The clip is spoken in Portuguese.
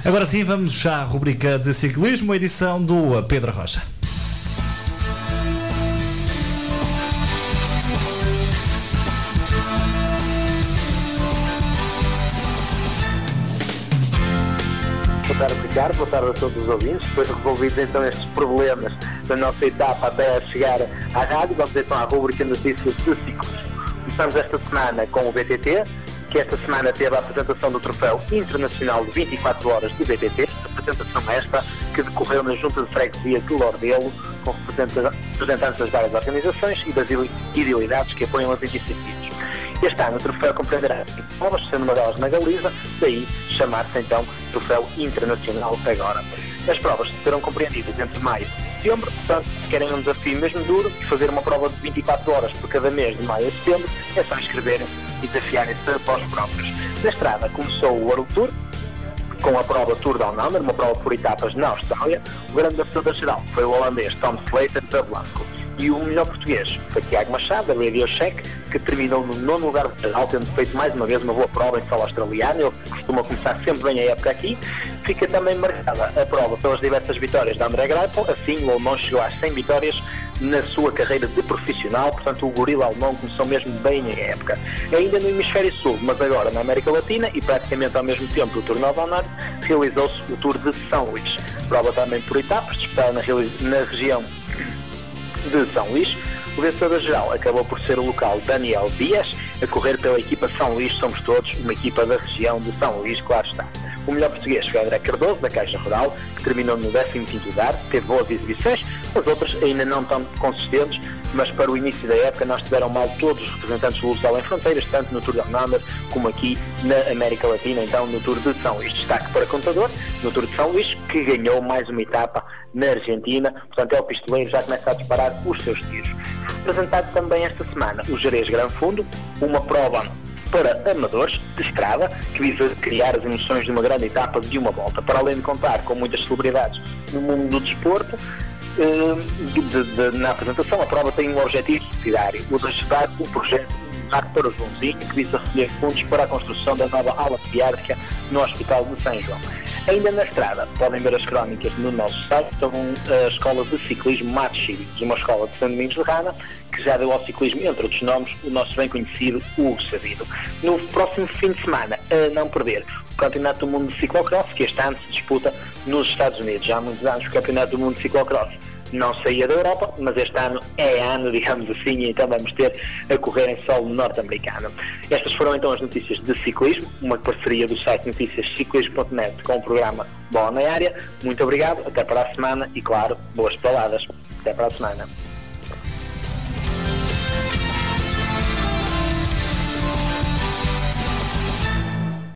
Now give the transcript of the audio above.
Agora sim, vamos já à rubrica de ciclismo, edição do Pedro Rocha. Boa tarde, Ricardo. Boa tarde a todos os ouvintes. Depois de resolvidos então estes problemas da nossa etapa até chegar à rádio, vamos então à rubrica notícias de ciclismo. Começamos esta semana com o VTT, que esta semana teve a apresentação do Troféu Internacional de 24 Horas do VTT, apresentação esta que decorreu na Junta de Freguesia de Lordelo, com representantes das várias organizações e das idealidades que apoiam as iniciativas. Este ano o troféu compreenderá 5 provas, sendo uma delas na Galiza, daí chamar-se então Troféu Internacional agora. As provas serão compreendidas entre maio e setembro, portanto, se querem um desafio mesmo duro e fazer uma prova de 24 horas por cada mês de maio a setembro, é só inscreverem e desafiarem-se após provas. Na estrada começou o World Tour, com a prova Tour Down Under, uma prova por etapas na Austrália. O grande vencedor da geral foi o holandês Tom Slater da Blanco. E o melhor português foi Tiago Machado, da Radio Shack, que terminou no 9º lugar de geral, tendo feito mais uma vez uma boa prova em solo australiano. Ele costuma começar sempre bem a época aqui. Fica também marcada a prova pelas diversas vitórias de André Greipel. Assim, o alemão chegou às 100 vitórias na sua carreira de profissional, portanto o gorila alemão começou mesmo bem a época. Ainda no hemisfério sul, mas agora na América Latina e praticamente ao mesmo tempo o Tour Nova Norte, realizou-se o Tour de São Luís. Prova também por etapas, disputada na região de São Luís. O vencedor da geral acabou por ser o local Daniel Dias, a correr pela equipa São Luís Somos Todos, uma equipa da região de São Luís, claro está. O melhor português foi André Cardoso, da Caixa Rural, que terminou no 15º lugar, teve boas exibições, as outras ainda não tão consistentes, mas para o início da época não estiveram mal todos os representantes do Luso Além Fronteiras, tanto no Tour Down Under como aqui na América Latina, então no Tour de São Luís. Destaque para Contador, no Tour de São Luís, que ganhou mais uma etapa na Argentina, portanto é o pistoleiro, já começa a disparar os seus tiros. Apresentado também esta semana o Jerez Gran Fundo, uma prova para amadores de estrada, que visa criar as emoções de uma grande etapa de uma volta, para além de contar com muitas celebridades no mundo do desporto. Na apresentação, a prova tem um objetivo solidário, o de ajudar o projeto para o Joãozinho, que visa recolher fundos para a construção da nova ala pediátrica no Hospital de São João. Ainda na estrada, podem ver as crónicas no nosso site, sobre a Escola de Ciclismo Matos Cívicos, uma escola de São Domingos de Rana, que já deu ao ciclismo, entre outros nomes, o nosso bem conhecido Hugo Sabido. No próximo fim de semana, a não perder, o Campeonato do Mundo de Ciclocross, que este ano se disputa nos Estados Unidos. Já há muitos anos o Campeonato do Mundo de Ciclocross não saía da Europa, mas este ano é ano, digamos assim, e então vamos ter a correr em solo norte-americano. Estas foram então as notícias de ciclismo, uma parceria do site noticiasciclismo.net com o programa Bola na Área. Muito obrigado, até para a semana e, claro, boas peladas. Até para a semana.